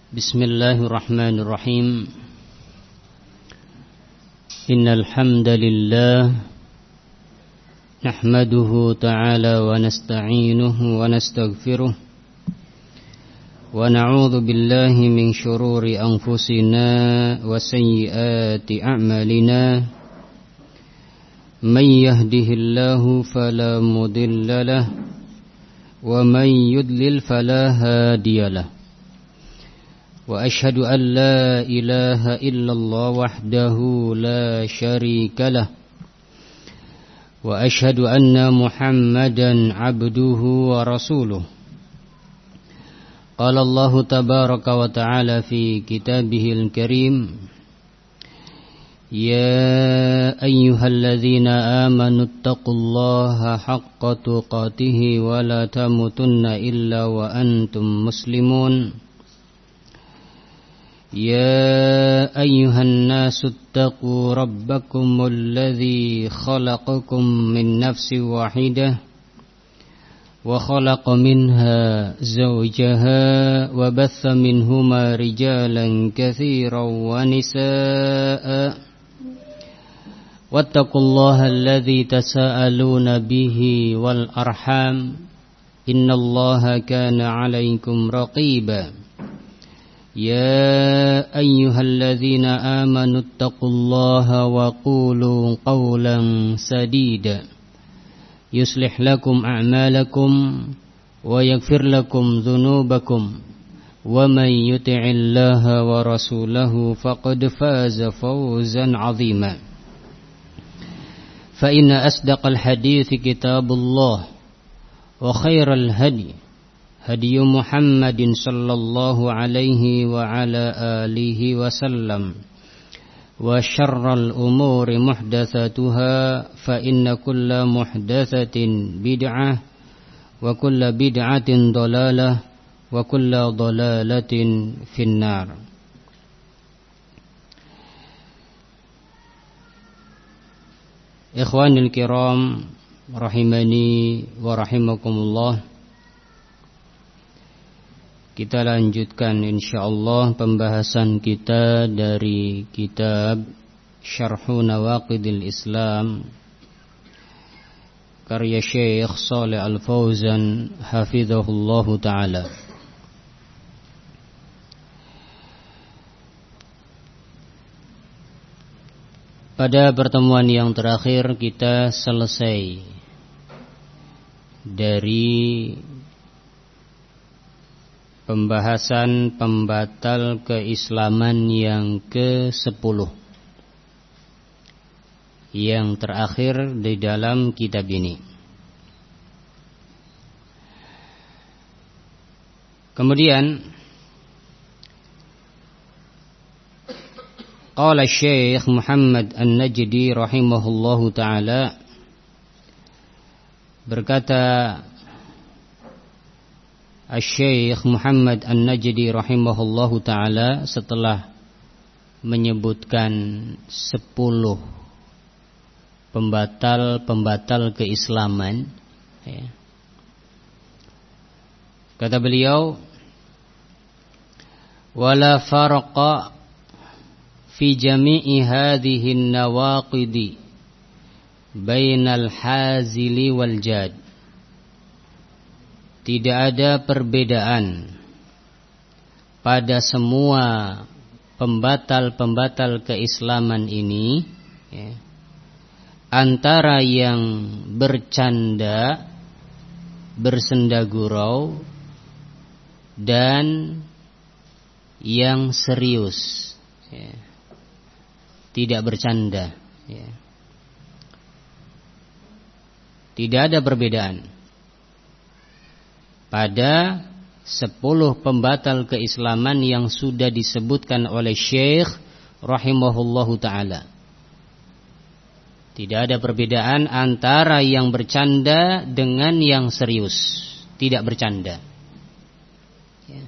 Bismillahirrahmanirrahim. Innal hamdalillah nahmaduhu ta'ala wa nasta'inuhu wa nastaghfiruh wa na'udzu billahi min shururi anfusina wa sayyiati a'malina. Man yahdihillahu fala mudilla lahu wa man yudlil fala hadiyalah. Wa ashhadu an la ilaha illallah wahdahu la syarika lah. Wa ashhadu anna Muhammadan abduhu wa rasuluh. Qala Allah tabaraka wa ta'ala fi kitabihil karim. Ya ayyuhalladzina amanu taqullaha haqqa tuqatih wa la tamutunna illa wa antum muslimun. يا أيها الناس اتقوا ربكم الذي خلقكم من نفس واحدة وخلق منها زوجها وبث منهما رجالا كثيرا ونساء واتقوا الله الذي تساءلون به والأرحام إن الله كان عليكم رقيبا. يا أيها الذين آمنوا اتقوا الله وقولوا قولا سديدا يصلح لكم أعمالكم ويغفر لكم ذنوبكم ومن يطع الله ورسوله فقد فاز فوزا عظيما. فإن أصدق الحديث كتاب الله وخير الهدي هدي محمد صلى الله عليه وعلى آله وسلم وشر الأمور محدثاتها فإن كل محدثة بدعة وكل بدعة ضلالة وكل ضلالة في النار. Ikhwanil kiram rahimani wa rahimakumullah. Kita lanjutkan insyaallah pembahasan kita dari kitab Syarhu Nawaqidil Islam karya Syekh Shalih Al-Fauzan hafizahullahu ta'ala. Pada pertemuan yang terakhir kita selesai dari pembahasan pembatal keislaman yang ke-10 yang terakhir di dalam kitab ini. Kemudian qala Syekh Muhammad An-Najdi rahimahullahu ta'ala, berkata Syekh Muhammad An-Najdi rahimahullahu ta'ala setelah menyebutkan 10 pembatal keislaman, ya. Kata beliau, wala farqa fi jami'i hadhihi an-nawaqidi bainal hazili wal jad. Tidak ada perbedaan pada semua pembatal-pembatal keislaman ini, ya, antara yang bercanda, bersenda gurau, dan yang serius, ya, tidak bercanda, ya. Tidak ada perbedaan pada 10 pembatal keislaman yang sudah disebutkan oleh Syekh rahimahullahu ta'ala. Tidak ada perbedaan antara yang bercanda dengan yang serius, tidak bercanda, ya.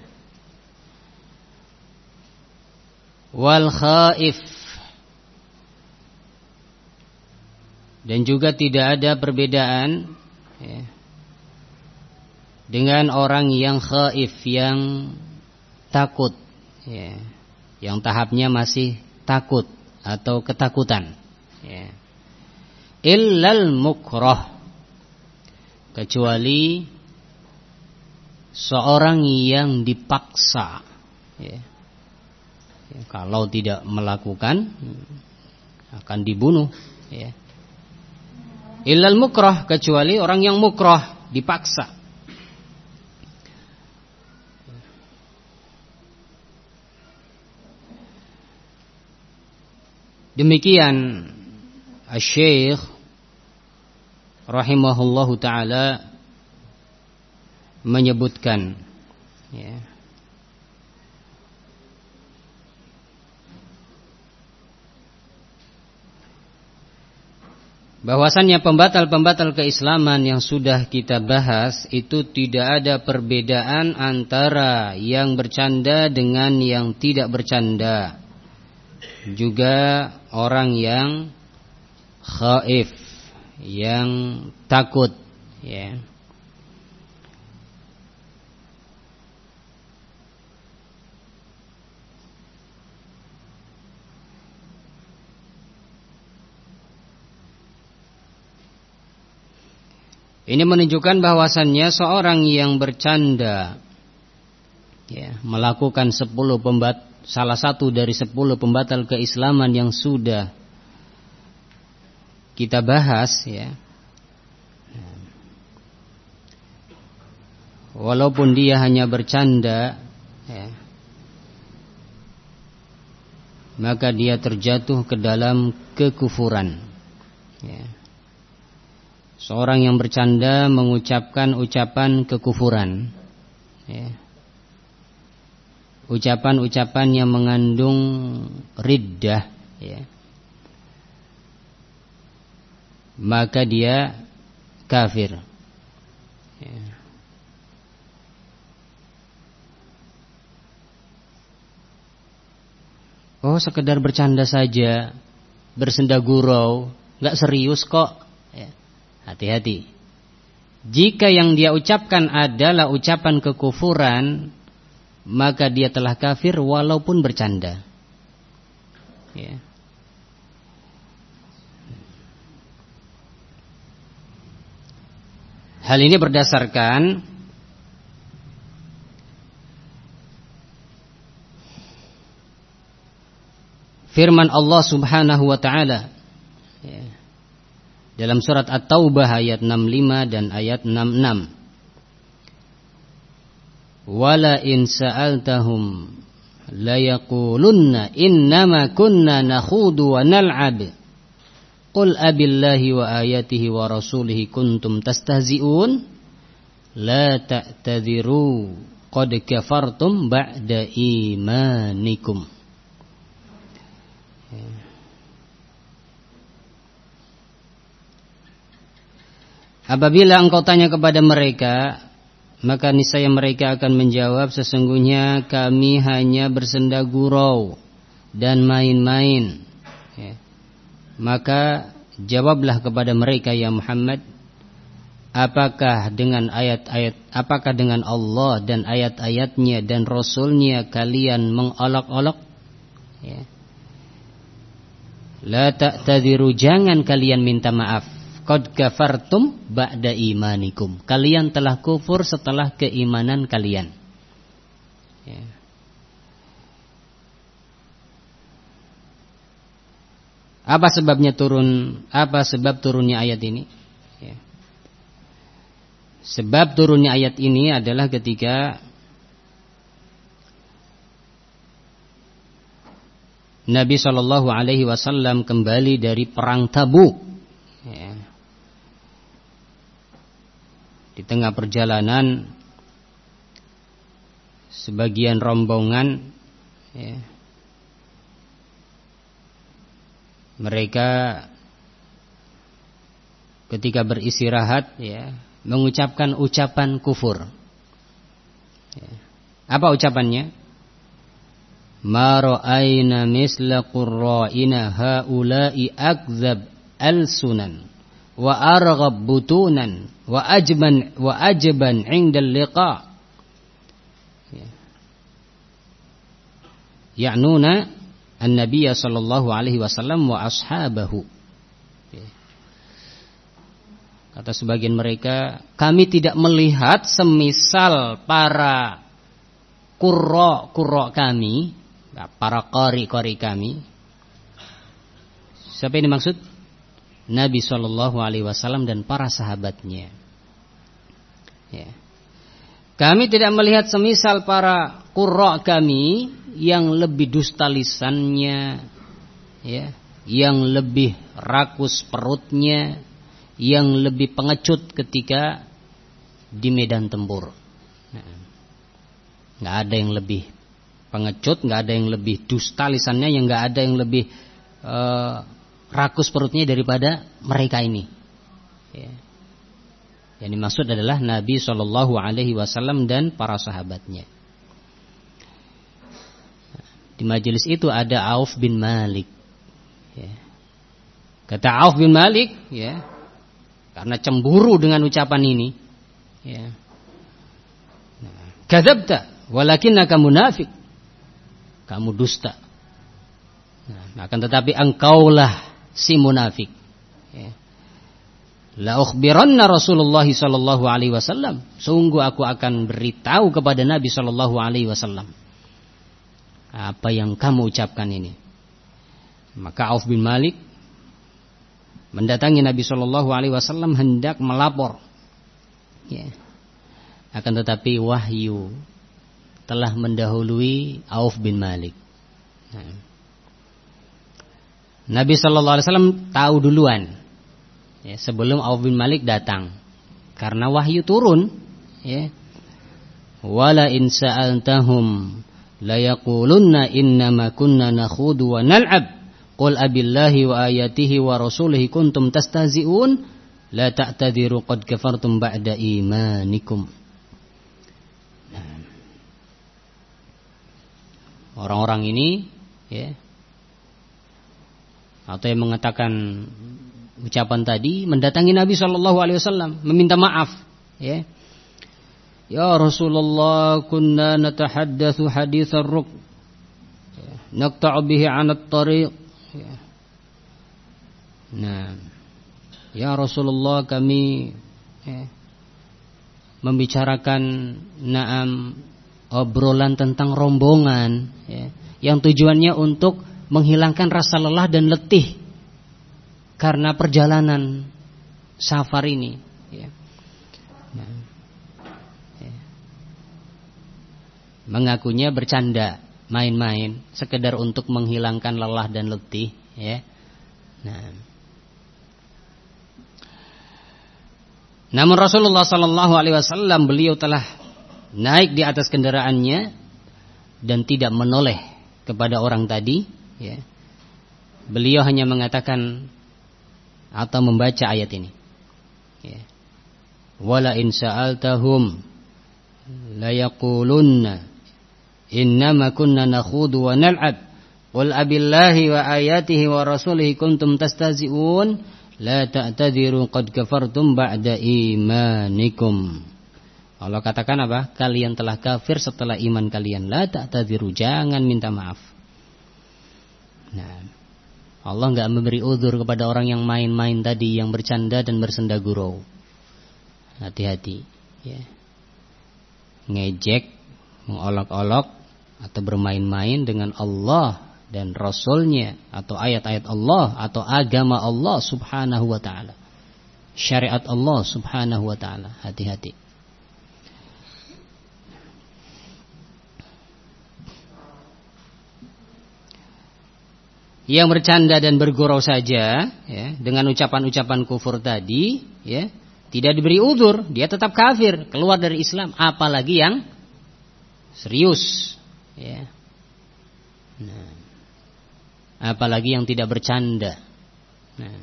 Wal khaif, dan juga tidak ada perbedaan, ya, dengan orang yang khaif, yang takut, ya, yang tahapnya masih takut atau ketakutan, ya. Illal mukrah, kecuali seorang yang dipaksa, ya. Ya, kalau tidak melakukan akan dibunuh, ya. Illal mukrah, kecuali orang yang mukrah, dipaksa. Demikian Asy-Syaikh rahimahullahu taala menyebutkan, ya, bahwasannya pembatal-pembatal keislaman yang sudah kita bahas itu tidak ada perbedaan antara yang bercanda dengan yang tidak bercanda. Juga orang yang khaif, yang takut, ya. Ini menunjukkan bahwasannya seorang yang bercanda, ya, melakukan salah satu dari 10 pembatal keislaman yang sudah kita bahas, ya. Walaupun dia hanya bercanda, ya, maka dia terjatuh ke dalam kekufuran, ya. Seorang yang bercanda mengucapkan ucapan kekufuran, ya, ucapan-ucapan yang mengandung riddah, ya, maka dia kafir, ya. Oh, sekedar bercanda saja, bersenda gurau, nggak serius kok, ya. Hati-hati. Jika yang dia ucapkan adalah ucapan kekufuran, maka dia telah kafir walaupun bercanda, ya. Hal ini berdasarkan firman Allah Subhanahu wa taala, ya, dalam surat At-Taubah ayat 65 dan ayat 66. Wala in sa'altahum la yaqulunna innama kunna nakhudu wa nal'ab qul abillahi wa ayatihi wa rasulihi kuntum tastahzi'un la ta'tadhiru qad kafartum ba'da imanikum. Apabila engkau tanya kepada mereka, maka niscaya mereka akan menjawab, sesungguhnya kami hanya bersenda gurau dan main-main, ya. Maka jawablah kepada mereka, ya Muhammad, apakah dengan Allah dan ayat-ayatnya dan Rasulnya kalian mengolok-olok, ya. La ta'tadiru, jangan kalian minta maaf. Qad kafartum ba'da imanikum, kalian telah kufur setelah keimanan kalian, ya. Apa sebab turunnya ayat ini, ya. Sebab turunnya ayat ini adalah ketika Nabi SAW kembali dari perang Tabuk, ya. Di tengah perjalanan sebagian rombongan, ya, mereka ketika beristirahat, ya, mengucapkan ucapan kufur, ya. Apa ucapannya? Ma ra'ayna misla qurra'ina haula'i akzab al-sunan wa arghab butunan wa ajban 'inda al-liqa, ya. ya'nuna an-nabiy sallallahu alaihi wasallam wa ashabahu. Kata sebagian mereka, kami tidak melihat semisal para qurra kami, para qari kami. Siapa ini maksud? Nabi sallallahu alaihi wasallam dan para sahabatnya. Ya. Kami tidak melihat semisal para qurra kami yang lebih dusta lisannya, ya, yang lebih rakus perutnya, yang lebih pengecut ketika di medan tempur. Nggak ada yang lebih pengecut, nggak ada yang lebih dusta lisannya, yang nggak ada yang lebih rakus perutnya daripada mereka ini. Ya. Yang dimaksud adalah Nabi Shallallahu Alaihi Wasallam dan para sahabatnya. Di majelis itu ada Auf bin Malik. Ya. Kata Auf bin Malik, ya, karena cemburu dengan ucapan ini, ya, kadzabta walakinnaka munafik. Kamu dusta. Nah, akan tetapi engkaulah si munafik. Ya. La ukhbiranna Rasulullah sallallahu alaihi wasallam. Sungguh aku akan beritahu kepada Nabi sallallahu alaihi wasallam apa yang kamu ucapkan ini. Maka Auf bin Malik mendatangi Nabi sallallahu alaihi wasallam hendak melapor. Ya. Akan tetapi wahyu telah mendahului Auf bin Malik. Nah. Nabi sallallahu alaihi wasallam tahu duluan, ya, sebelum Auf bin Malik datang, karena wahyu turun, ya. Wala in sa'altahum la yaqulunna innama kunna nakhudu wa nal'ab qul abillahi wa ayatihi wa rasulihi kuntum tastahzi'un la ta'tadiru qad kafartum ba'da imanikum. Nah. Orang-orang ini, ya, atau yang mengatakan ucapan tadi mendatangi Nabi Shallallahu Alaihi Wasallam meminta maaf, ya. Ya Rasulullah, kunna natahaddatsu haditsar ruk, naqta'u bihi 'anat tariq. Nah, ya Rasulullah, kami, ya, membicarakan obrolan tentang rombongan, ya, yang tujuannya untuk menghilangkan rasa lelah dan letih karena perjalanan safar ini, ya. Nah, ya. Mengakunya bercanda, main-main, sekedar untuk menghilangkan lelah dan letih, ya. Nah, namun Rasulullah Sallallahu Alaihi Wasallam beliau telah naik di atas kendaraannya dan tidak menoleh kepada orang tadi, ya. Beliau hanya mengatakan atau membaca ayat ini, ya. Wala in sa'altahum la yaqulunna innama kunna nakhudu wa nal'ab qul abillahi wa ayatihi wa rasulihi kuntum tastahzi'un la ta'tadiru qad kafartum ba'da imanikum. Allah katakan apa? Kalian telah kafir setelah iman kalian. La ta'tadiru, jangan minta maaf. Nah, Allah enggak memberi uzur kepada orang yang main-main tadi, yang bercanda dan bersenda gurau. Hati-hati, ya. Ngejek, mengolok-olok atau bermain-main dengan Allah dan Rasulnya, atau ayat-ayat Allah, atau agama Allah subhanahu wa ta'ala, syariat Allah subhanahu wa ta'ala. Hati-hati. Yang bercanda dan bergurau saja, ya, dengan ucapan-ucapan kufur tadi, ya, tidak diberi uzur, dia tetap kafir, keluar dari Islam. Apalagi yang serius, ya. Nah, apalagi yang tidak bercanda. Nah.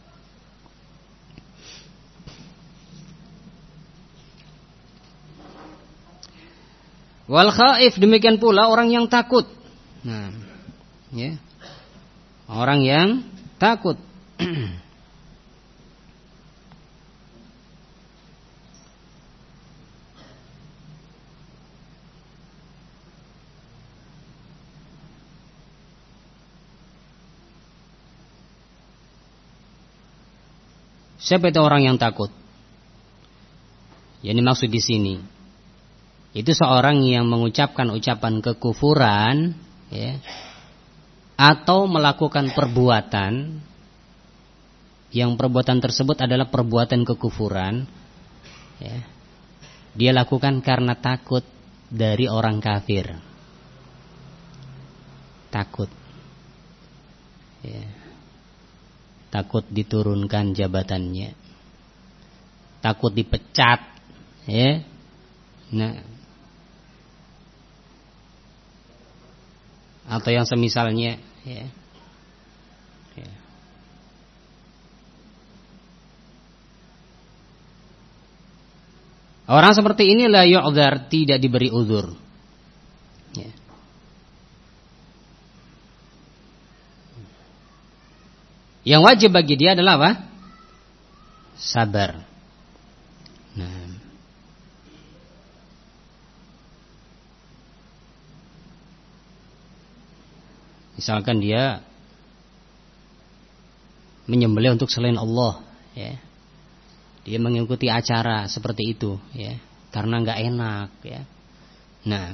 Wal khaif, demikian pula orang yang takut. Nah, ya. Orang yang takut. Siapa itu orang yang takut? Yang dimaksud di sini itu seorang yang mengucapkan ucapan kekufuran, ya, atau melakukan perbuatan yang perbuatan tersebut adalah perbuatan kekufuran, ya, dia lakukan karena takut dari orang kafir. Takut, ya, takut diturunkan jabatannya, takut dipecat, ya. Nah, atau yang semisalnya, ya. Ya. Orang seperti ini la yu'dzar, tidak diberi uzur. Ya. Yang wajib bagi dia adalah apa? Sabar. Nah, misalkan dia menyembelih untuk selain Allah, ya, dia mengikuti acara seperti itu, ya, karena nggak enak, ya. Nah,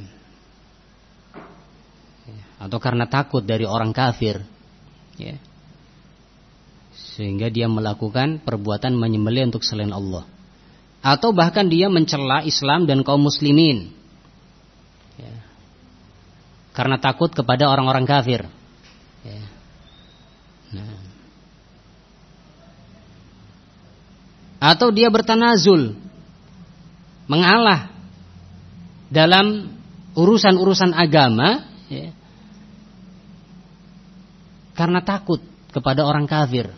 atau karena takut dari orang kafir, ya, sehingga dia melakukan perbuatan menyembelih untuk selain Allah, atau bahkan dia mencela Islam dan kaum muslimin, ya, karena takut kepada orang-orang kafir, ya. Nah, atau dia bertanazul, mengalah dalam urusan-urusan agama, ya, karena takut kepada orang kafir.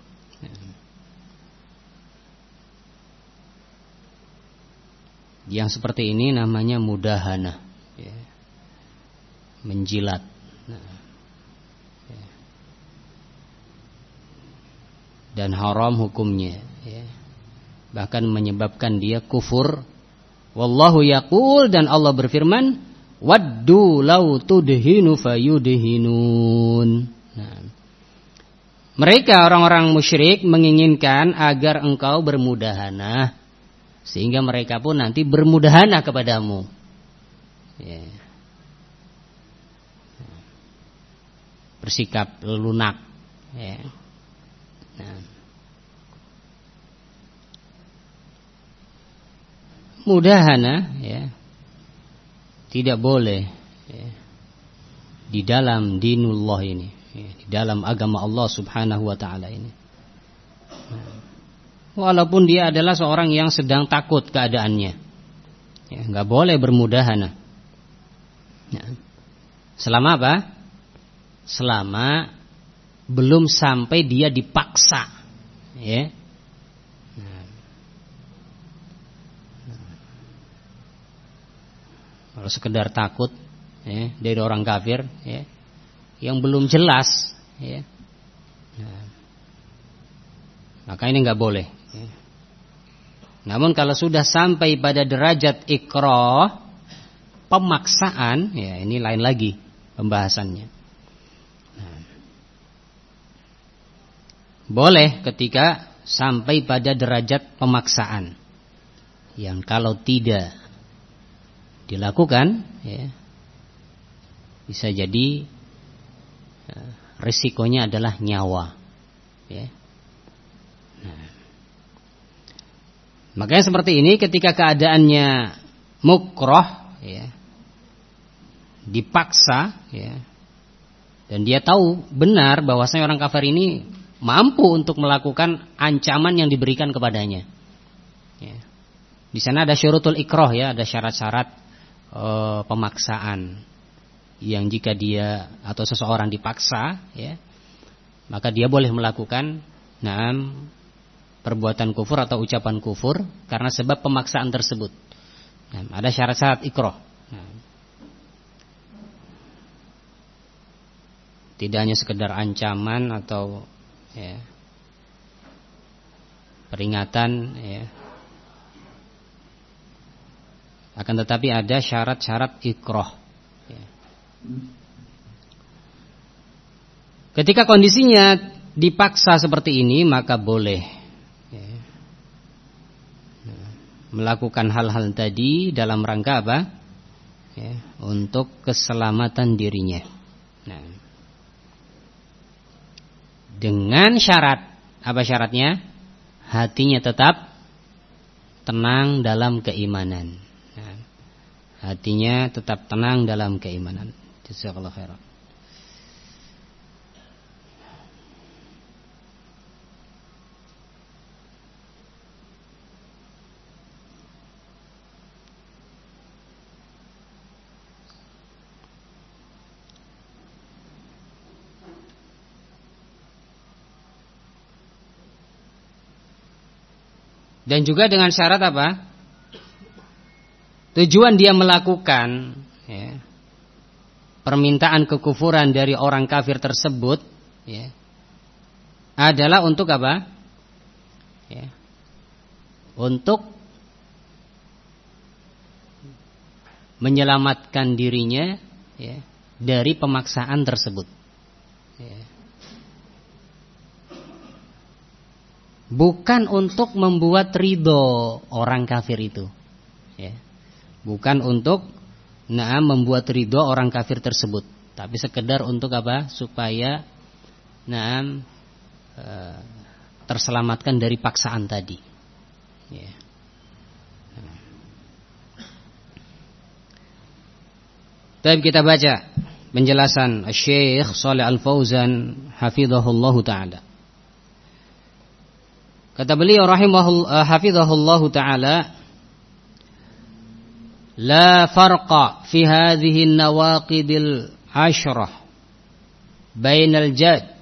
Yang seperti ini namanya mudahana, ya, menjilat. Nah, ya. Dan haram hukumnya, ya, bahkan menyebabkan dia kufur. Wallahu yaqul, dan Allah berfirman, waddu law tudhinu fayudhinun. Nah, mereka orang-orang musyrik menginginkan agar engkau bermudahana, sehingga mereka pun nanti bermudahana kepadamu, ya, bersikap lunak, ya. Nah, mudahana, ya, tidak boleh, ya, di dalam dinullah ini, ya, di dalam agama Allah subhanahu wa ta'ala ini. Nah, walaupun dia adalah seorang yang sedang takut keadaannya, ya, nggak boleh bermudahana. Nah, selama apa? Selama belum sampai dia dipaksa, ya. Kalau sekedar takut, ya, dari orang kafir, ya, yang belum jelas, ya, nah, maka ini nggak boleh, ya. Namun kalau sudah sampai pada derajat ikrah, pemaksaan, ya, ini lain lagi pembahasannya. Nah, boleh ketika sampai pada derajat pemaksaan, yang kalau tidak dilakukan, ya, bisa jadi risikonya adalah nyawa, ya. Nah, makanya seperti ini ketika keadaannya mukroh, ya, dipaksa, ya, dan dia tahu benar bahwasanya orang kafir ini mampu untuk melakukan ancaman yang diberikan kepadanya, ya. Di sana ada syurutul ikrah, ya, ada syarat-syarat pemaksaan yang jika dia atau seseorang dipaksa, ya, maka dia boleh melakukan perbuatan kufur atau ucapan kufur karena sebab pemaksaan tersebut. Nah, ada syarat-syarat ikrah. Nah, tidak hanya sekedar ancaman atau, ya, peringatan, ya, akan tetapi ada syarat-syarat ikrah, ya. Ketika kondisinya dipaksa seperti ini, maka boleh, ya, melakukan hal-hal tadi dalam rangka apa? Ya, untuk keselamatan dirinya. Nah, dengan syarat, apa syaratnya? Hatinya tetap tenang dalam keimanan. Nah, hatinya tetap tenang dalam keimanan. Jazakallahu khairan. Dan juga dengan syarat apa? Tujuan dia melakukan ya, permintaan kekufuran dari orang kafir tersebut ya, adalah untuk apa? Ya, untuk menyelamatkan dirinya ya, dari pemaksaan tersebut. Ya. Bukan untuk membuat ridho orang kafir itu, ya. Bukan untuk membuat ridho orang kafir tersebut, tapi sekedar untuk apa? Supaya terselamatkan dari paksaan tadi. Ya. Tapi kita baca penjelasan Syekh Shalih Al-Fauzan hafizahullahu taala. Kata beliau hafizahullahu ta'ala, la farqa fi hadhihi an-nawaqidil 'ashrah bainal jad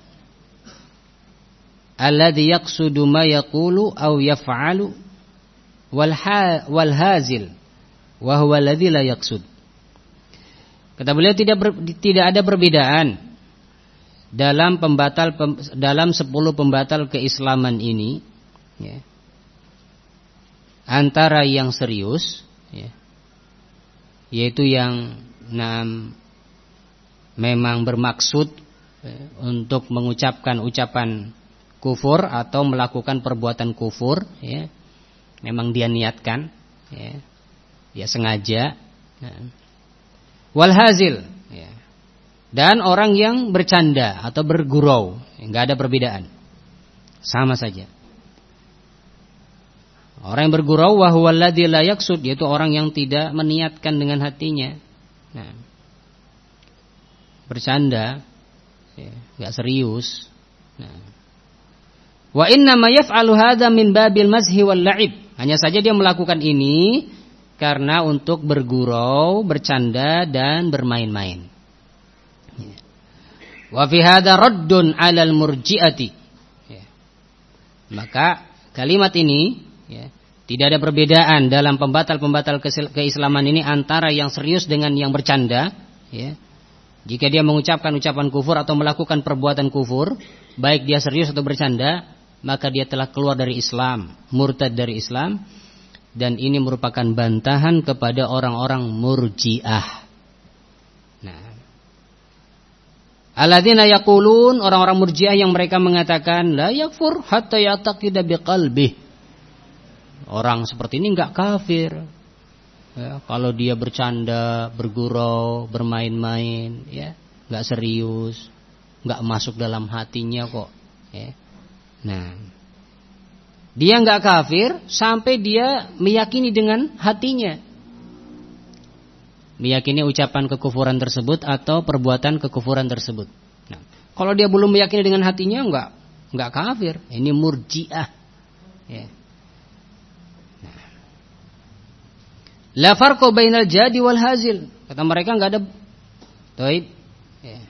alladhi yaqsudu ma yaqulu aw yaf'alu wal hazil wa huwa alladhi la yaqsud. Kata beliau tidak ada perbedaan dalam 10 pembatal keislaman ini ya, antara yang serius ya, yaitu yang memang bermaksud untuk mengucapkan ucapan kufur atau melakukan perbuatan kufur ya, memang dia niatkan ya, dia sengaja ya. Wal hazil ya, dan orang yang bercanda atau bergurau, enggak ada perbedaan, sama saja. Orang yang bergurau wa huwa alladzi la yaqsud, yaitu orang yang tidak meniatkan dengan hatinya. Nah, bercanda ya, enggak serius. Nah, wa inna ma yaf'alu hadza min babil mazhi wal la'ib. Hanya saja dia melakukan ini karena untuk bergurau, bercanda dan bermain-main. Ya. Wa fi hadza raddun 'alal murji'ati. Ya. Maka kalimat ini ya, tidak ada perbedaan dalam pembatal-pembatal keislaman ini antara yang serius dengan yang bercanda ya. Jika dia mengucapkan ucapan kufur atau melakukan perbuatan kufur, baik dia serius atau bercanda, maka dia telah keluar dari Islam, murtad dari Islam. Dan ini merupakan bantahan kepada orang-orang murji'ah. Nah, alladzina yaqulun, orang-orang murji'ah yang mereka mengatakan la yakfur hatta ya'taqida biqalbih. Orang seperti ini enggak kafir ya, kalau dia bercanda, bergurau, bermain-main ya, enggak serius, enggak masuk dalam hatinya kok ya. Nah, dia enggak kafir sampai dia meyakini dengan hatinya, meyakini ucapan kekufuran tersebut atau perbuatan kekufuran tersebut. Nah, kalau dia belum meyakini dengan hatinya enggak kafir. Ini murji'ah ya. La farqa bainal jadi wal hazil. Kata mereka enggak ada. Baik. Ya.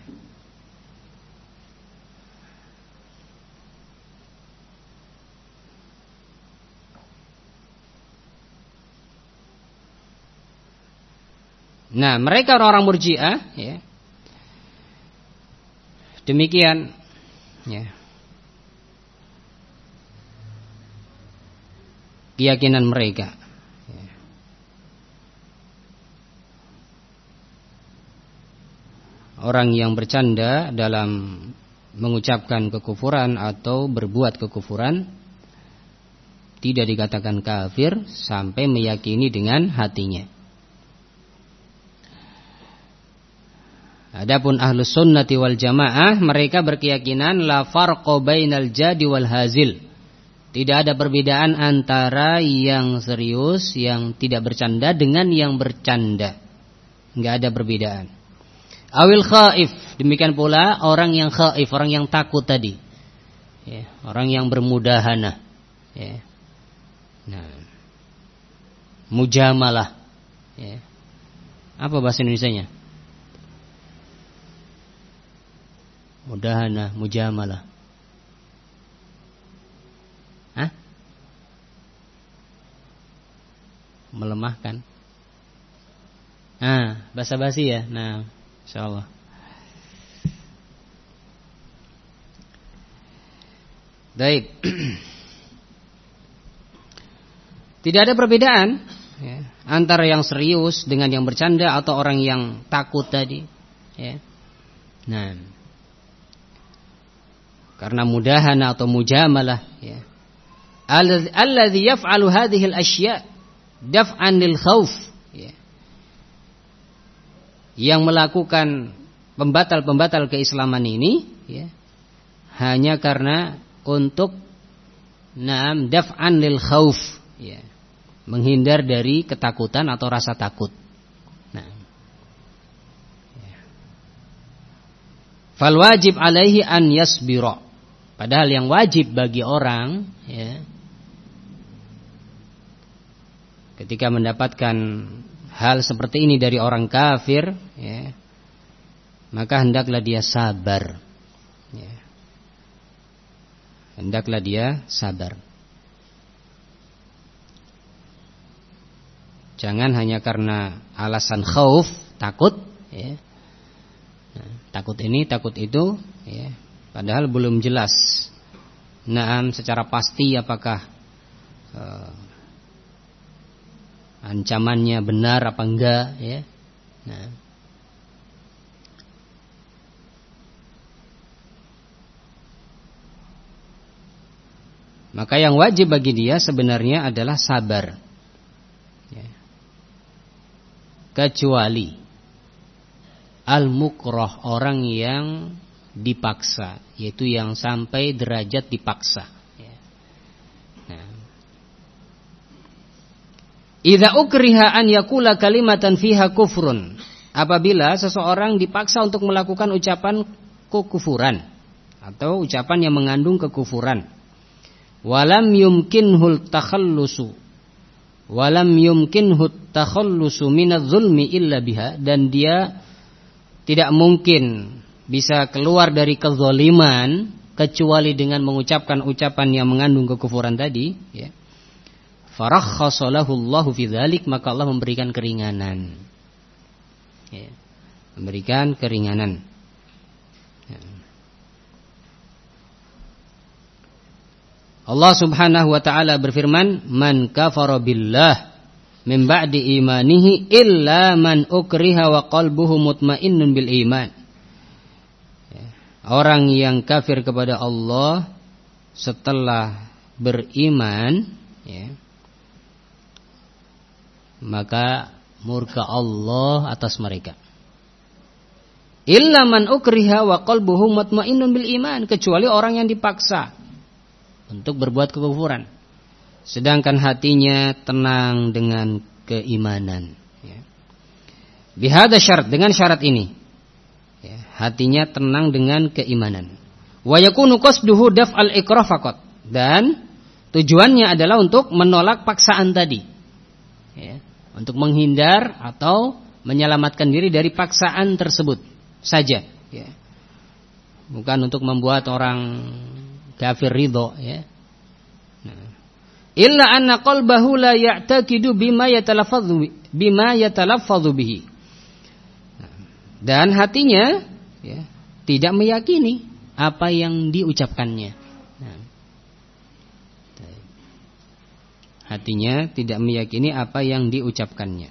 Nah, mereka orang-orang murji'ah ya. Demikian ya. Keyakinan mereka. Orang yang bercanda dalam mengucapkan kekufuran atau berbuat kekufuran, tidak dikatakan kafir sampai meyakini dengan hatinya. Adapun ahlus sunnati wal jamaah, mereka berkeyakinan la farqa bainal jadi wal hazil. Tidak ada perbedaan antara yang serius, yang tidak bercanda dengan yang bercanda. Enggak ada perbedaan. Awil khaif, demikian pula orang yang khaif, orang yang takut tadi. Ya, orang yang bermudahana. Ya. Nah, mujamalah. Ya. Apa bahasa Indonesianya? Mudahana, mujamalah. Hah? Melemahkan. Basa-basi ya. Nah, insyaallah. Baik. Tidak ada perbedaan ya, antara yang serius dengan yang bercanda atau orang yang takut tadi. Ya. Nah, karena mudahana atau mujamalah. Ya. Alladzi yaf'alu hadhihi al-ashya' daf'an lil khauf. Ya. Yang melakukan pembatal-pembatal keislaman ini, ya, hanya karena untuk daf'an lil khauf, ya, menghindar dari ketakutan atau rasa takut. Nah, ya. Fal wajib alaihi an yasbira. Padahal yang wajib bagi orang, ya, ketika mendapatkan hal seperti ini dari orang kafir, ya, maka hendaklah dia sabar. Ya. Hendaklah dia sabar. Jangan hanya karena alasan khauf, takut, ya. Nah, takut ini, takut itu, ya. Padahal belum jelas. Secara pasti apakah ancamannya benar apa enggak, ya. Nah, maka yang wajib bagi dia sebenarnya adalah sabar, ya. Kecuali al-mukrah, orang yang dipaksa, yaitu yang sampai derajat dipaksa, ya. Nah, idza ukriha an yaqula kalimatan fiha kufrun, apabila seseorang dipaksa untuk melakukan ucapan kekufuran atau ucapan yang mengandung kekufuran, walam yumkinhul takhallusu minadz zulmi illa biha, dan dia tidak mungkin bisa keluar dari kezaliman kecuali dengan mengucapkan ucapan yang mengandung kekufuran tadi, ya. Farakhkhasalahu Allahu fi dzalik, maka Allah memberikan keringanan, ya. Memberikan keringanan, ya. Allah Subhanahu wa taala berfirman, "Man kafara billah min ba'di imanihi illa man ukriha wa qalbuhu mutmainnun bil iman." Orang yang kafir kepada Allah setelah beriman, ya, maka murka Allah atas mereka. Illa man ukriha wa qalbuhu mutmainnun bil iman, kecuali orang yang dipaksa untuk berbuat kekufuran, sedangkan hatinya tenang dengan keimanan, ya. Bihada syarat, dengan syarat ini, ya, hatinya tenang dengan keimanan. Wa yakunu qasduhu daf'al ikrah faqat, dan tujuannya adalah untuk menolak paksaan tadi, ya, untuk menghindar atau menyelamatkan diri dari paksaan tersebut saja, ya. Bukan untuk membuat orang kafir ridho, ya. Nah, illa anna qalbahu la ya'taqidu bima yatalaffadhu bihi. Dan hatinya, ya, tidak meyakini apa yang diucapkannya. Nah, hatinya tidak meyakini apa yang diucapkannya.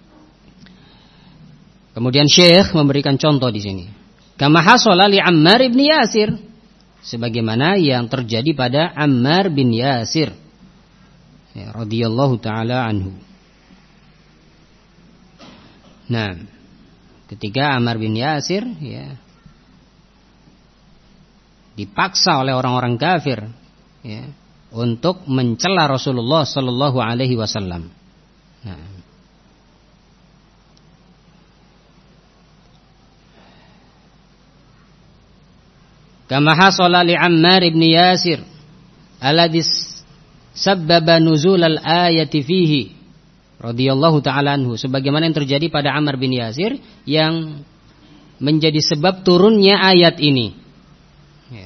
Kemudian Syekh memberikan contoh di sini. Kama hasala li Ammar ibn Yasir, sebagaimana yang terjadi pada Ammar bin Yasir. ya, radhiyallahu taala anhu. Nah, ketika Ammar bin Yasir ya dipaksa oleh orang-orang kafir ya untuk mencela Rasulullah sallallahu alaihi wasallam. Nah, kama hasala li Ammar bin Yasir alladhi sabbaba nuzul al-ayati fihi radhiyallahu ta'ala anhu, sebagaimana yang terjadi pada Ammar bin Yasir yang menjadi sebab turunnya ayat ini ya.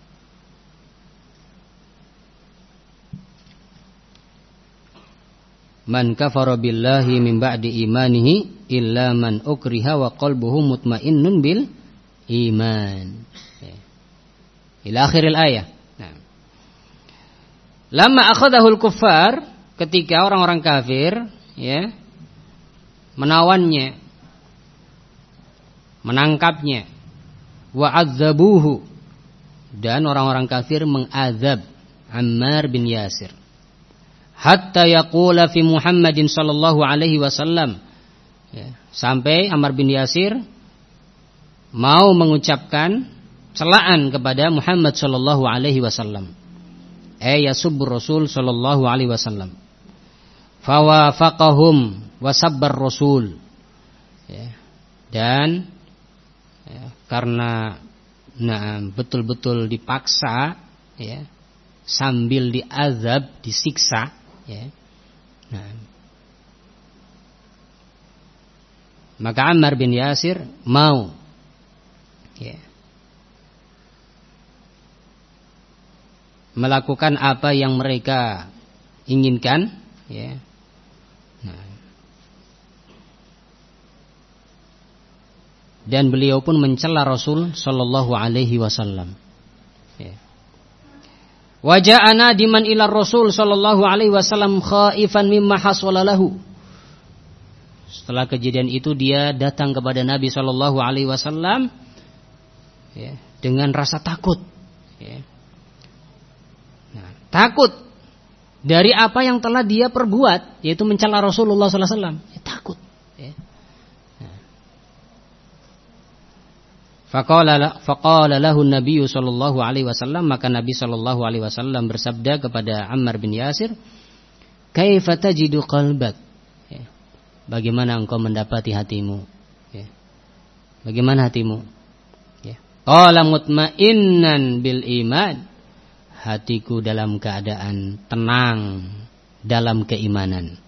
Man kafara billahi min ba'di imanihi illa man ukriha wa qalbuhu mutmainnun bil iman ya. Ila akhiril ayat. Nah, lamma akhadahul kuffar, ketika orang-orang kafir ya menawannya, menangkapnya, wa adzabuhu, dan orang-orang kafir mengazab Ammar bin Yasir hatta yaqula fi Muhammadin sallallahu alaihi wasallam ya, sampai Ammar bin Yasir mau mengucapkan celaan kepada Muhammad sallallahu alaihi wasallam, yasubbur Rasul sallallahu alaihi wasallam. Fawafaqahum wasabbar Rasul ya. Dan ya, karena betul-betul dipaksa ya, sambil diazab, disiksa ya. Nah, maka Ammar bin Yasir mau ya, melakukan apa yang mereka inginkan ya. Nah, dan beliau pun mencela Rasul sallallahu alaihi wasallam ya. Waja'ana diman ila Rasul sallallahu alaihi wasallam khaifan mimma hasala lahu. Setelah kejadian itu dia datang kepada Nabi sallallahu alaihi wasallam ya, dengan rasa takut ya. Nah, takut dari apa yang telah dia perbuat, yaitu mencela Rasulullah sallallahu alaihi wasallam. Ya, takut ya. Faqala lahu Nabi sallallahu alaihi wasallam, maka Nabi sallallahu alaihi wasallam bersabda kepada Ammar bin Yasir, "Kaifa tajidu qalbak?" Ya. Bagaimana engkau mendapati hatimu? Ya. Bagaimana hatimu? Ya. Qala mutmainnan bil iman. Hatiku dalam keadaan tenang dalam keimanan.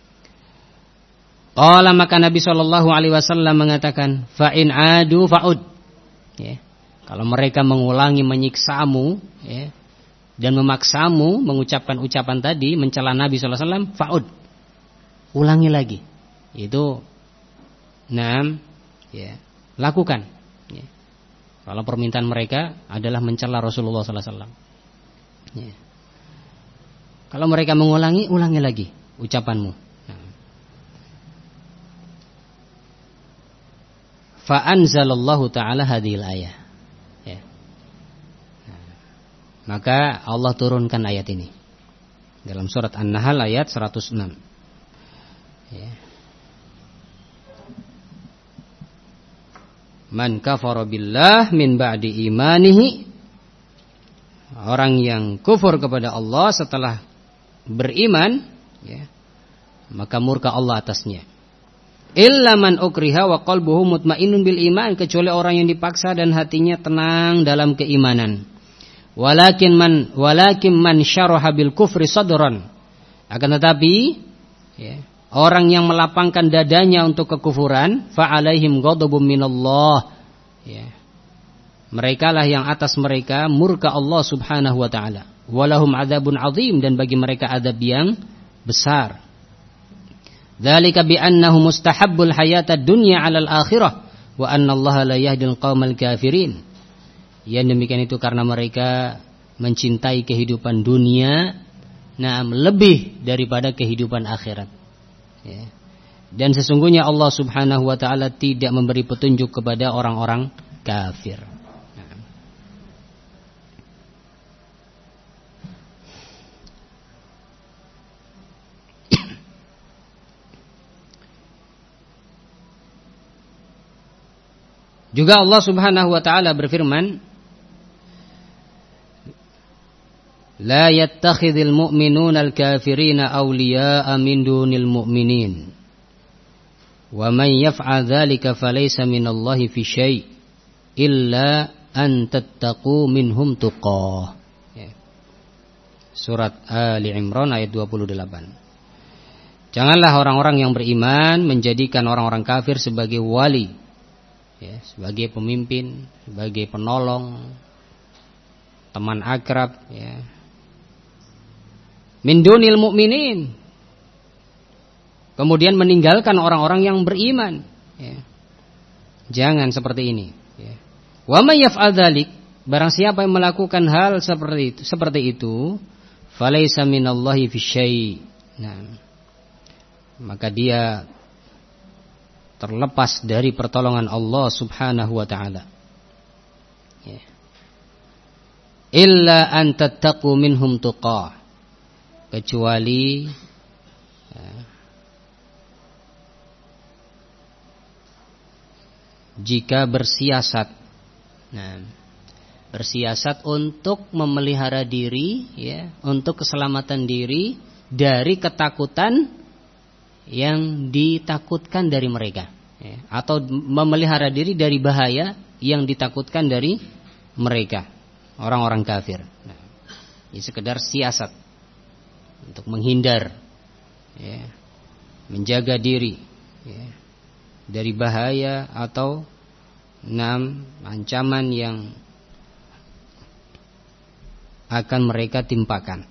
Qala, maka Nabi sallallahu alaihi wasallam mengatakan, fa in adu fa'ud. Ya. Kalau mereka mengulangi menyiksamu ya, dan memaksamu mengucapkan ucapan tadi mencela Nabi sallallahu alaihi wasallam, fa'ud. Ulangi lagi. Itu ya, lakukan ya. Kalau permintaan mereka adalah mencela Rasulullah sallallahu alaihi wasallam. Ya. Kalau mereka mengulangi, ulangi lagi ucapanmu. Fa anzalallahu ta'ala hadhil ayah ya. Maka Allah turunkan ayat ini dalam surat An-Nahl ayat 106 ya. Man kafara billah min ba'di imanihi, orang yang kufur kepada Allah setelah beriman ya, maka murka Allah atasnya. Illa man ukriha wa qalbuhu mutmainnun bil iman, kecuali orang yang dipaksa dan hatinya tenang dalam keimanan. Walakin man syaraha bil kufri sadran, akan tetapi ya, orang yang melapangkan dadanya untuk kekufuran, fa alaihim ghadabun minallah ya, mereka lah yang atas mereka murka Allah subhanahu wa ta'ala. Walahum adzabun azim, dan bagi mereka adab yang besar. Dzalika bi annahu mustahabbul hayatad dunya 'alal akhirah wa anna Allah la yahdil qaumal kafirin. Yang demikian itu karena mereka mencintai kehidupan dunia lebih daripada kehidupan akhirat ya. Dan sesungguhnya Allah subhanahu wa ta'ala tidak memberi petunjuk kepada orang-orang kafir. Juga Allah Subhanahu wa taala berfirman, la yattakhidhul mu'minuna al-kafirina awliya'a min dunil mu'minin. Wa man yaf'al dzalika falaysa minallahi fi syai' illa an tattaqu minhum tuqah. Surat Ali Imran ayat 28. Janganlah orang-orang yang beriman menjadikan orang-orang kafir sebagai wali, ya, sebagai pemimpin, sebagai penolong, teman akrab, ya. Min dunil mu'minin. Kemudian meninggalkan orang-orang yang beriman, ya. Jangan seperti ini, ya. Wa may yaf'al dzalik, barang siapa yang melakukan hal seperti itu, falaysa minallahi fi syai'. Nah, maka dia terlepas dari pertolongan Allah Subhanahu wa taala. Ya. Illa an tattaqu minhum tuqah. Kecuali ya, jika bersiasat. Nah, bersiasat untuk memelihara diri, ya, untuk keselamatan diri dari ketakutan yang ditakutkan dari mereka, ya, atau memelihara diri dari bahaya yang ditakutkan dari mereka, orang-orang kafir. Nah, ini sekedar siasat untuk menghindar, ya, menjaga diri, ya, dari bahaya atau ancaman yang akan mereka timpakan.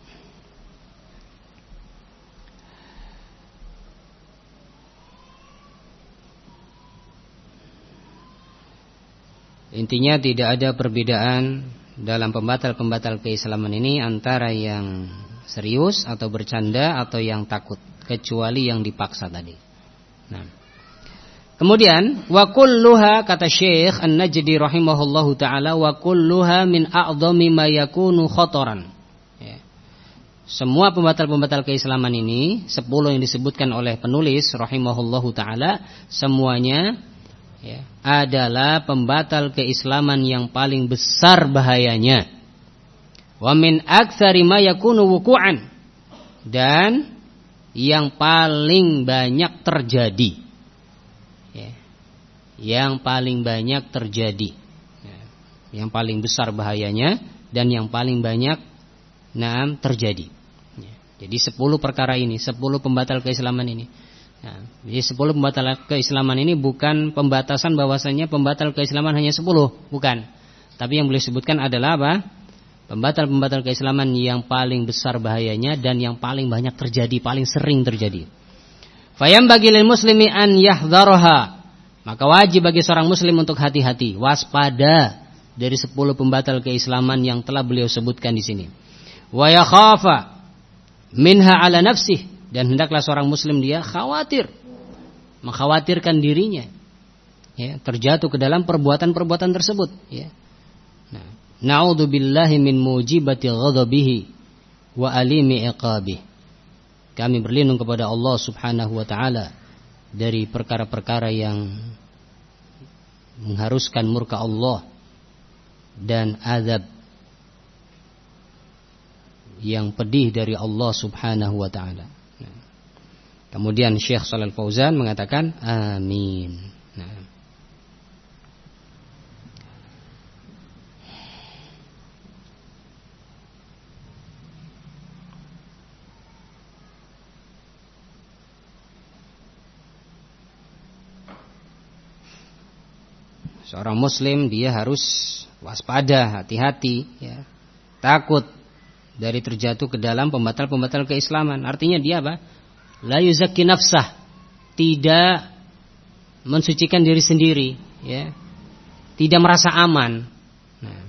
Intinya tidak ada perbedaan dalam pembatal-pembatal keislaman ini antara yang serius atau bercanda atau yang takut, kecuali yang dipaksa tadi. Nah, kemudian wa kulluha, kata Syekh An-Najdi rahimahullahu taala, wa kulluha min a'dhami ma yakunu khataran. Ya. Semua pembatal-pembatal keislaman ini, 10 yang disebutkan oleh penulis rahimahullahu taala, semuanya, ya, adalah pembatal keislaman yang paling besar bahayanya. Wa min aktsari ma yakunu wuqu'an, dan yang paling banyak terjadi, ya, yang paling banyak terjadi, ya, yang paling besar bahayanya dan yang paling banyak terjadi, ya. Jadi 10 perkara ini, 10 pembatal keislaman ini. Nah, jadi 10 pembatal keislaman ini bukan pembatasan bahwasanya pembatal keislaman hanya 10, bukan. Tapi yang boleh sebutkan adalah apa? Pembatal-pembatal keislaman yang paling besar bahayanya dan yang paling banyak terjadi, paling sering terjadi. Fayam bagi lil muslimi an yahdharha. Maka wajib bagi seorang muslim untuk hati-hati, waspada dari 10 pembatal keislaman yang telah beliau sebutkan di sini. Wa yakhafa minha ala nafsihi, dan hendaklah seorang muslim dia khawatir, mengkhawatirkan dirinya, ya, terjatuh ke dalam perbuatan-perbuatan tersebut, ya. Nah, na'udzubillahi min mujibati ghadabihi wa alimi iqabih. Kami berlindung kepada Allah Subhanahu wa taala dari perkara-perkara yang mengharuskan murka Allah dan azab yang pedih dari Allah Subhanahu wa taala. Kemudian Syekh Shalal Fauzan mengatakan amin. Nah, seorang muslim dia harus waspada, hati-hati, ya, takut dari terjatuh ke dalam pembatal-pembatal keislaman. Artinya dia apa? La yuzakki nafsah, tidak mensucikan diri sendiri, ya, tidak merasa aman. Nah,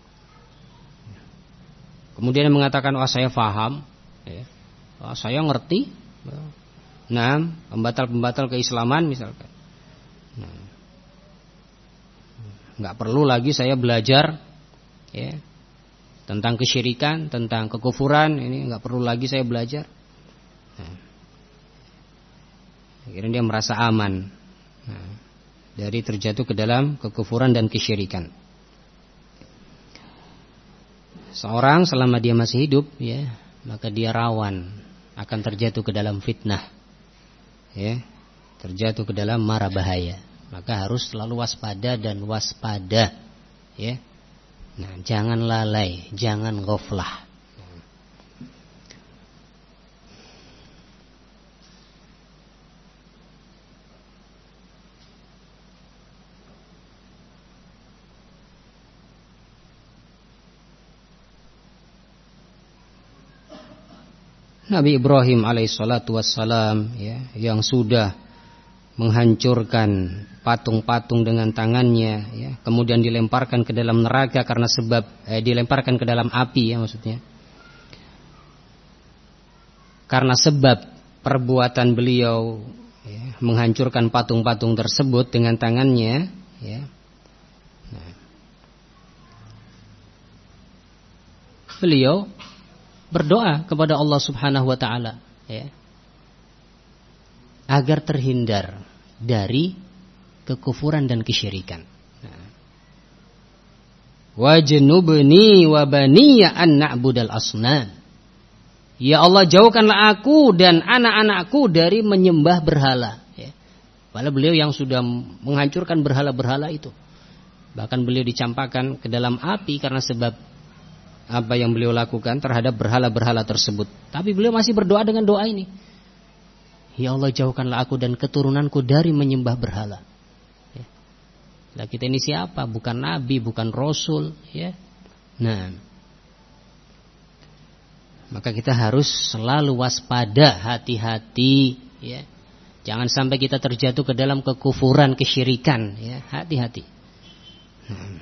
kemudian mengatakan, wah saya faham, ya, wah saya ngerti. Nah, pembatal-pembatal keislaman misalkan. Nah, nggak perlu lagi saya belajar, ya, tentang kesyirikan, tentang kekufuran, ini nggak perlu lagi saya belajar. Nah, akhirnya dia merasa aman, nah, dari terjatuh ke dalam kekufuran dan kesyirikan. Seorang selama dia masih hidup, ya, maka dia rawan akan terjatuh ke dalam fitnah, ya, terjatuh ke dalam mara bahaya. Maka harus selalu waspada dan waspada, ya. Nah, jangan lalai, jangan ghaflah. Nabi Ibrahim alaihissalatu wassalam, ya, yang sudah menghancurkan patung-patung dengan tangannya, ya, kemudian dilemparkan ke dalam neraka karena sebab dilemparkan ke dalam api, ya, maksudnya karena sebab perbuatan beliau, ya, menghancurkan patung-patung tersebut dengan tangannya, ya. Nah, beliau berdoa kepada Allah Subhanahu wa taala, ya, agar terhindar dari kekufuran dan kesyirikan. Wajnubni wa baniya an na'budal asnam. Ya Allah, jauhkanlah aku dan anak-anakku dari menyembah berhala, ya. Padahal beliau yang sudah menghancurkan berhala-berhala itu. Bahkan beliau dicampakkan ke dalam api karena sebab apa yang beliau lakukan terhadap berhala-berhala tersebut. Tapi beliau masih berdoa dengan doa ini. Ya Allah, jauhkanlah aku dan keturunanku dari menyembah berhala. Ya. Nah, kita ini siapa? Bukan nabi, bukan rasul, ya. Nah, maka kita harus selalu waspada, hati-hati, ya. Jangan sampai kita terjatuh ke dalam kekufuran, kesyirikan, ya. Hati-hati. Nah.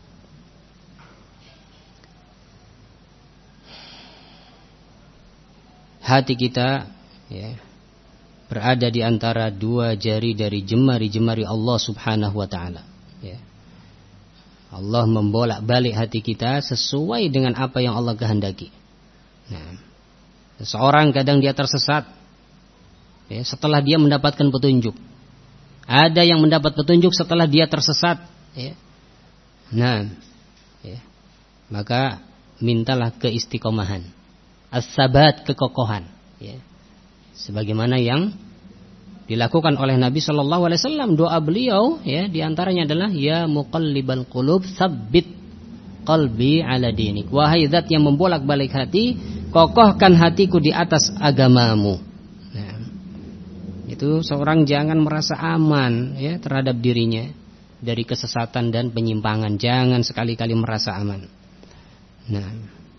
Hati kita, ya, berada di antara dua jari dari jemari-jemari Allah Subhanahu wa taala, ya. Allah membolak-balik hati kita sesuai dengan apa yang Allah kehendaki. Nah, seseorang kadang dia tersesat, ya, setelah dia mendapatkan petunjuk. Ada yang mendapat petunjuk setelah dia tersesat, ya. Nah, ya, maka mintalah keistiqomahan, as-sabat, kekokohan, ya. Sebagaimana yang dilakukan oleh Nabi Shallallahu Alaihi Wasallam, doa beliau, ya, diantaranya adalah ya muqallibal qulub tsabbit qalbi ala dinik. Wahai zat yang membolak-balik hati, kokohkan hatiku di atas agamamu. Nah, itu seorang jangan merasa aman, ya, terhadap dirinya dari kesesatan dan penyimpangan. Jangan sekali-kali merasa aman. Nah,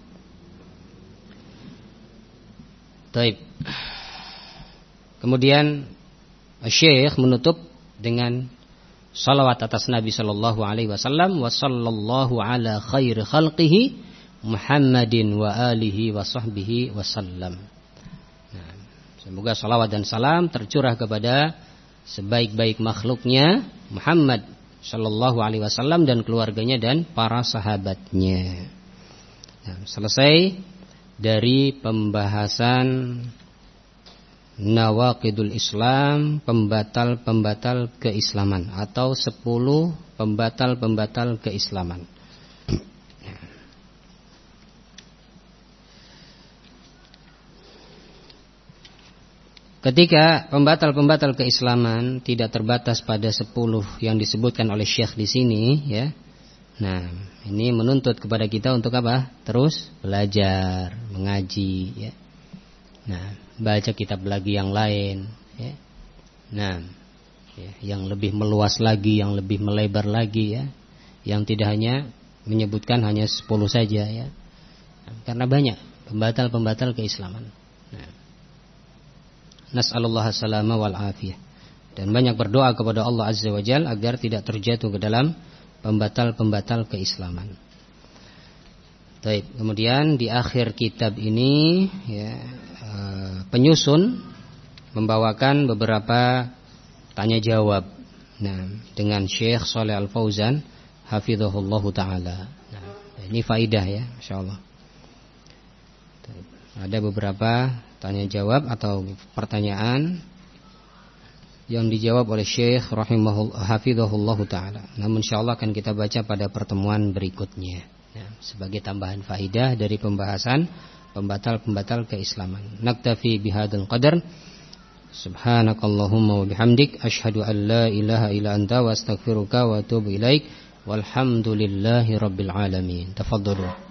baik. Kemudian Syekh menutup dengan salawat atas Nabi sallallahu alaihi wasallam, wa sallallahu ala khairi khalqihi Muhammadin wa alihi wa sahbihi wasallam. Nah, semoga salawat dan salam tercurah kepada sebaik-baik makhluknya Muhammad sallallahu alaihi wasallam dan keluarganya dan para sahabatnya. Nah, selesai dari pembahasan nawaqidul Islam, pembatal-pembatal keislaman, atau 10 pembatal-pembatal keislaman. Ketika pembatal-pembatal keislaman tidak terbatas pada 10 yang disebutkan oleh Syekh di sini, ya. Nah, ini menuntut kepada kita untuk apa? Terus belajar, mengaji, ya. Nah, baca kitab lagi yang lain, ya. Nah, ya, yang lebih meluas lagi, yang lebih melebar lagi, ya. Yang tidak hanya menyebutkan hanya 10 saja, ya. Nah, karena banyak pembatal-pembatal keislaman. Nah, nas'alullah salama wal afiyah. Dan banyak berdoa kepada Allah Azza wa Jalla agar tidak terjatuh ke dalam pembatal-pembatal keislaman. Baik, kemudian di akhir kitab ini, ya, penyusun membawakan beberapa tanya jawab. Nah, dengan Syekh Shalih Al Fauzan hafizahullahu taala. Nah, ini faidah, ya, insyaallah. Ada beberapa tanya jawab atau pertanyaan yang dijawab oleh Syekh hafizahullahu taala. Namun insyaallah akan kita baca pada pertemuan berikutnya ya, sebagai tambahan faidah dari pembahasan pembatal-pembatal keislaman. Naktafi bihadzal qadar. Subhanakallahumma wa bihamdik asyhadu an la ilaha illa anta wa astaghfiruka wa atubu ilaik. Walhamdulillahi rabbil alamin. Tafadhalu.